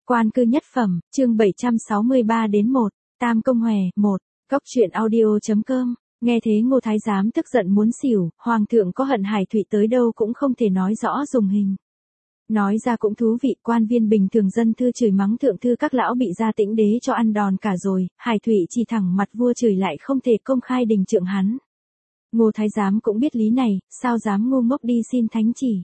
Quan cư nhất phẩm, chương 763-1, Tam Công Hòe, 1, Cóc truyện audio.com, nghe thế Ngô Thái Giám tức giận muốn xỉu, Hoàng thượng có hận Hải Thụy tới đâu cũng không thể nói rõ dùng hình. Nói ra cũng thú vị, quan viên bình thường dân thư chửi mắng thượng thư các lão bị gia tĩnh đế cho ăn đòn cả rồi, Hải Thụy chỉ thẳng mặt vua chửi lại không thể công khai đình trượng hắn. Ngô Thái Giám cũng biết lý này, sao dám ngu ngốc đi xin thánh chỉ.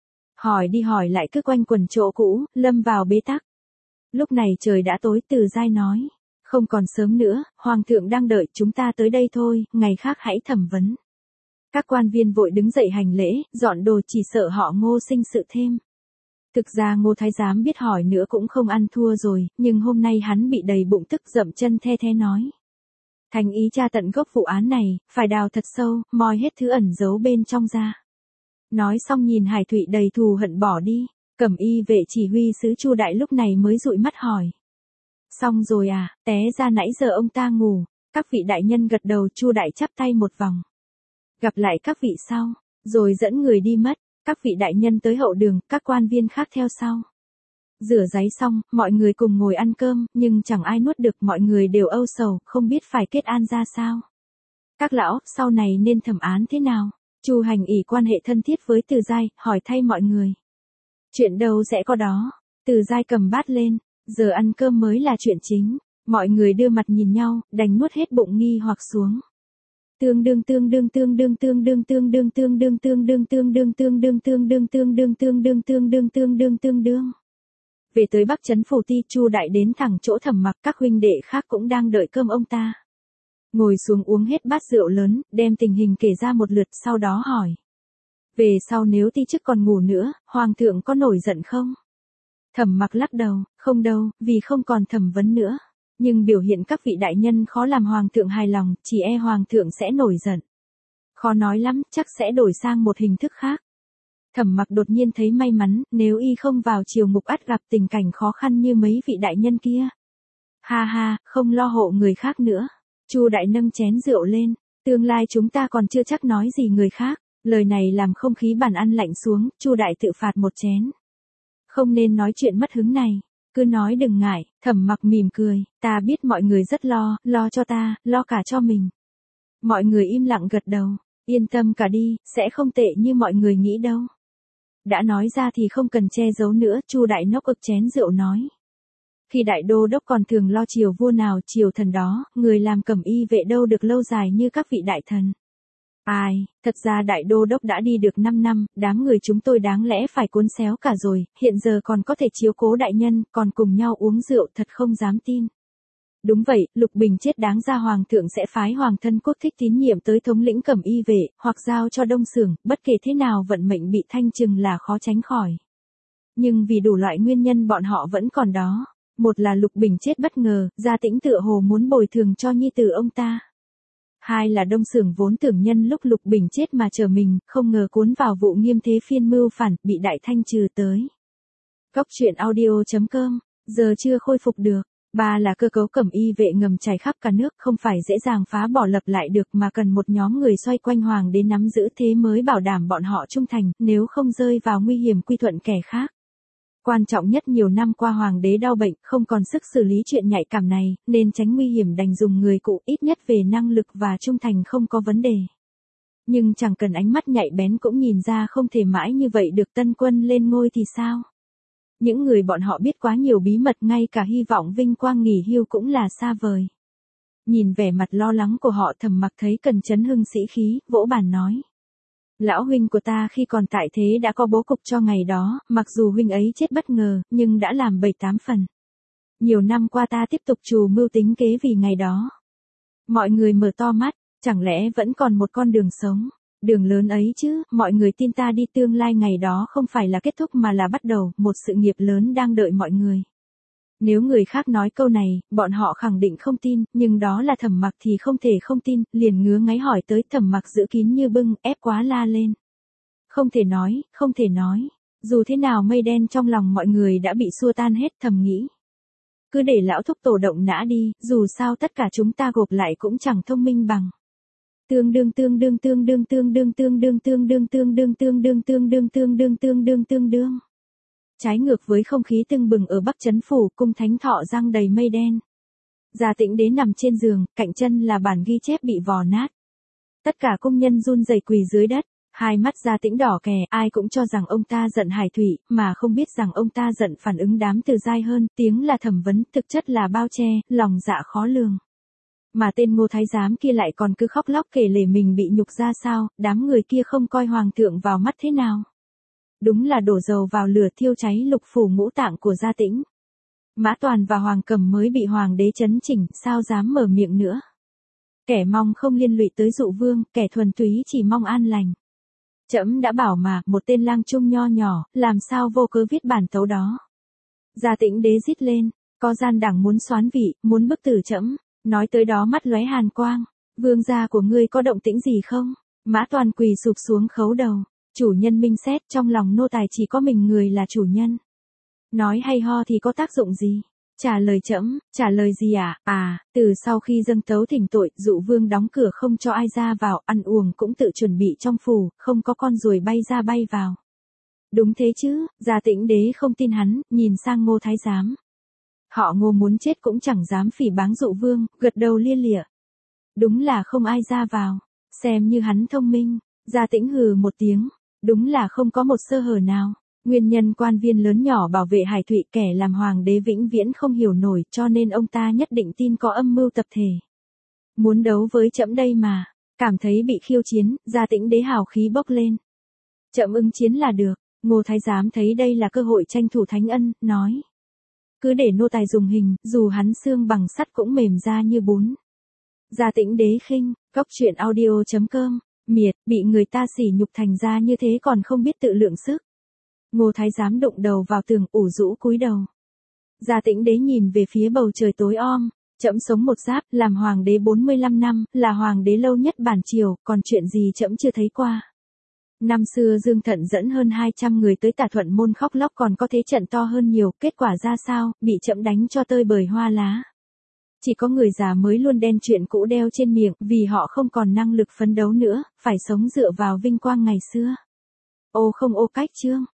Hỏi đi hỏi lại cứ quanh quẩn chỗ cũ, lâm vào bế tắc. Lúc này trời đã tối, Từ Giai nói. Không còn sớm nữa, Hoàng thượng đang đợi chúng ta tới đây thôi, ngày khác hãy thẩm vấn. Các quan viên vội đứng dậy hành lễ, dọn đồ chỉ sợ họ Ngô sinh sự thêm. Thực ra Ngô Thái Giám biết hỏi nữa cũng không ăn thua rồi, nhưng hôm nay hắn bị đầy bụng tức dậm chân the the nói. Thành ý tra tận gốc vụ án này, phải đào thật sâu, moi hết thứ ẩn giấu bên trong ra. Nói xong nhìn Hải Thụy đầy thù hận bỏ đi, Cẩm y vệ chỉ huy sứ Chu Đại lúc này mới dụi mắt hỏi. Xong rồi à, té ra nãy giờ ông ta ngủ, các vị đại nhân gật đầu. Chu Đại chắp tay một vòng. Gặp lại các vị sau, rồi dẫn người đi mất, các vị đại nhân tới hậu đường, các quan viên khác theo sau. Rửa ráy xong, mọi người cùng ngồi ăn cơm, nhưng chẳng ai nuốt được, mọi người đều âu sầu, không biết phải kết an ra sao. Các lão, sau này nên thẩm án thế nào? Chu Hành ỷ quan hệ thân thiết với Từ Giai, hỏi thay mọi người. Chuyện đâu sẽ có đó. Từ Giai cầm bát lên, giờ ăn cơm mới là chuyện chính. Mọi người đưa mặt nhìn nhau, đành nuốt hết bụng nghi hoặc xuống. Tương đương tương đương tương đương tương đương tương đương tương đương tương đương tương đương tương đương tương đương tương đương tương đương tương đương tương đương tương đương. Về tới Bắc Trấn Phủ Ti, Chu Đại đến thẳng chỗ Thẩm Mặc, các huynh đệ khác cũng đang đợi cơm ông ta. Ngồi xuống uống hết bát rượu lớn, đem tình hình kể ra một lượt, sau đó hỏi. Về sau nếu ti chức còn ngủ nữa, Hoàng thượng có nổi giận không? Thẩm Mặc lắc đầu, không đâu, vì không còn thẩm vấn nữa. Nhưng biểu hiện các vị đại nhân khó làm Hoàng thượng hài lòng, chỉ e Hoàng thượng sẽ nổi giận. Khó nói lắm, chắc sẽ đổi sang một hình thức khác. Thẩm Mặc đột nhiên thấy may mắn, nếu y không vào triều ngục ắt gặp tình cảnh khó khăn như mấy vị đại nhân kia. Ha ha, không lo hộ người khác nữa. Chu Đại nâng chén rượu lên, tương lai chúng ta còn chưa chắc nói gì người khác. Lời này làm không khí bàn ăn lạnh xuống, Chu Đại tự phạt một chén. Không nên nói chuyện mất hứng này, cứ nói đừng ngại. Thẩm Mặc mỉm cười, ta biết mọi người rất lo cho ta, lo cả cho mình. Mọi người im lặng gật đầu, yên tâm cả đi, sẽ không tệ như mọi người nghĩ đâu. Đã nói ra thì không cần che giấu nữa. Chu Đại nốc ực chén rượu nói. Khi đại đô đốc còn thường lo triều vua nào triều thần đó, người làm cẩm y vệ đâu được lâu dài như các vị đại thần. Ai, thật ra đại đô đốc đã đi được 5 năm, đám người chúng tôi đáng lẽ phải cuốn xéo cả rồi, hiện giờ còn có thể chiếu cố đại nhân, còn cùng nhau uống rượu, thật không dám tin. Đúng vậy, Lục Bình chết đáng ra Hoàng thượng sẽ phái Hoàng thân quốc thích tín nhiệm tới thống lĩnh cẩm y vệ, hoặc giao cho Đông Xưởng, bất kể thế nào vận mệnh bị thanh trừng là khó tránh khỏi. Nhưng vì đủ loại nguyên nhân bọn họ vẫn còn đó. Một là Lục Bình chết bất ngờ, Gia Tĩnh tựa hồ muốn bồi thường cho nhi tử ông ta. Hai là Đông Xưởng vốn tưởng nhân lúc Lục Bình chết mà chờ mình, không ngờ cuốn vào vụ nghiêm thế phiên mưu phản, bị đại thanh trừ tới. Cóc truyện audio.com, giờ chưa khôi phục được. Ba là cơ cấu cẩm y vệ ngầm trải khắp cả nước, không phải dễ dàng phá bỏ lập lại được mà cần một nhóm người xoay quanh hoàng đế nắm giữ thế mới bảo đảm bọn họ trung thành, nếu không rơi vào nguy hiểm quy thuận kẻ khác. Quan trọng nhất nhiều năm qua hoàng đế đau bệnh, không còn sức xử lý chuyện nhạy cảm này, nên tránh nguy hiểm đành dùng người cụ, ít nhất về năng lực và trung thành không có vấn đề. Nhưng chẳng cần ánh mắt nhạy bén cũng nhìn ra không thể mãi như vậy được. Tân quân lên ngôi thì sao? Những người bọn họ biết quá nhiều bí mật, ngay cả hy vọng vinh quang nghỉ hưu cũng là xa vời. Nhìn vẻ mặt lo lắng của họ, Thẩm Mặc thấy cần chấn hưng sĩ khí, vỗ bàn nói. Lão huynh của ta khi còn tại thế đã có bố cục cho ngày đó, mặc dù huynh ấy chết bất ngờ, nhưng đã làm 7-8 phần. Nhiều năm qua ta tiếp tục trù mưu tính kế vì ngày đó. Mọi người mở to mắt, chẳng lẽ vẫn còn một con đường sống, đường lớn ấy chứ, mọi người tin ta đi, tương lai ngày đó không phải là kết thúc mà là bắt đầu, một sự nghiệp lớn đang đợi mọi người. Nếu người khác nói câu này, bọn họ khẳng định không tin, nhưng đó là Thẩm Mặc thì không thể không tin, liền ngứa ngáy hỏi tới. Thẩm Mặc giữ kín như bưng, ép quá la lên. Không thể nói, không thể nói. Dù thế nào mây đen trong lòng mọi người đã bị xua tan hết. Thầm nghĩ. Cứ để lão thúc tổ động nã đi, dù sao tất cả chúng ta gộp lại cũng chẳng thông minh bằng. Tương đương tương đương tương đương tương đương tương đương tương đương tương đương tương đương tương đương tương đương tương đương tương đương. Trái ngược với không khí tưng bừng ở Bắc Trấn Phủ, cung Thánh Thọ răng đầy mây đen. Gia Tĩnh Đế nằm trên giường, cạnh chân là bản ghi chép bị vò nát. Tất cả công nhân run rẩy quỳ dưới đất, hai mắt Gia Tĩnh đỏ kè, ai cũng cho rằng ông ta giận Hải Thụy, mà không biết rằng ông ta giận phản ứng đám từ dai hơn, tiếng là thẩm vấn, thực chất là bao che, lòng dạ khó lường. Mà tên Ngô Thái Giám kia lại còn cứ khóc lóc kể lể mình bị nhục ra sao, đám người kia không coi hoàng thượng vào mắt thế nào. Đúng là đổ dầu vào lửa thiêu cháy lục phủ ngũ tạng của Gia Tĩnh. Mã Toàn và Hoàng Cẩm mới bị hoàng đế trấn chỉnh, sao dám mở miệng nữa. Kẻ mong không liên lụy tới dụ vương, kẻ thuần túy chỉ mong an lành. Trẫm đã bảo mà, một tên lang trung nho nhỏ, làm sao vô cớ viết bản tấu đó. Gia Tĩnh Đế rít lên, có gian đảng muốn soán vị, muốn bức tử trẫm. Nói tới đó mắt lóe hàn quang. Vương gia của ngươi có động tĩnh gì không? Mã Toàn quỳ sụp xuống khấu đầu. Chủ nhân minh xét, trong lòng nô tài chỉ có mình người là chủ nhân. Nói hay ho thì có tác dụng gì? Trả lời trẫm, trả lời gì ạ? Từ sau khi dâng tấu thỉnh tội, dụ vương đóng cửa không cho ai ra vào, ăn uống cũng tự chuẩn bị trong phủ, không có con ruồi bay ra bay vào. Đúng thế chứ, Gia Tĩnh Đế không tin hắn, nhìn sang Ngô Thái Giám. Họ Ngô muốn chết cũng chẳng dám phỉ báng dụ vương, gật đầu lia lịa. Đúng là không ai ra vào, xem như hắn thông minh. Gia Tĩnh hừ một tiếng, đúng là không có một sơ hở nào. Nguyên nhân quan viên lớn nhỏ bảo vệ Hải Thụy, kẻ làm hoàng đế vĩnh viễn không hiểu nổi, cho nên ông ta nhất định tin có âm mưu tập thể. Muốn đấu với trẫm đây mà, cảm thấy bị khiêu chiến, Gia Tĩnh Đế hào khí bốc lên. Trẫm ứng chiến là được. Ngô Thái Giám thấy đây là cơ hội tranh thủ thánh ân, nói. Cứ để nô tài dùng hình, dù hắn xương bằng sắt cũng mềm ra như bún. Gia Tĩnh Đế khinh, Cóc Truyện Audio.com, miệt, bị người ta sỉ nhục thành ra như thế còn không biết tự lượng sức. Ngô Thái Giám đụng đầu vào tường, ủ rũ cúi đầu. Gia Tĩnh Đế nhìn về phía bầu trời tối om, trẫm sống một giáp, làm hoàng đế 45 năm, là hoàng đế lâu nhất bản triều, còn chuyện gì trẫm chưa thấy qua. Năm xưa Dương Thận dẫn hơn 200 người tới Tả Thuận Môn khóc lóc còn có thế trận to hơn nhiều, kết quả ra sao, bị trẫm đánh cho tơi bời hoa lá. Chỉ có người già mới luôn đen chuyện cũ đeo trên miệng, vì họ không còn năng lực phấn đấu nữa, phải sống dựa vào vinh quang ngày xưa. Ô không ô cách chương.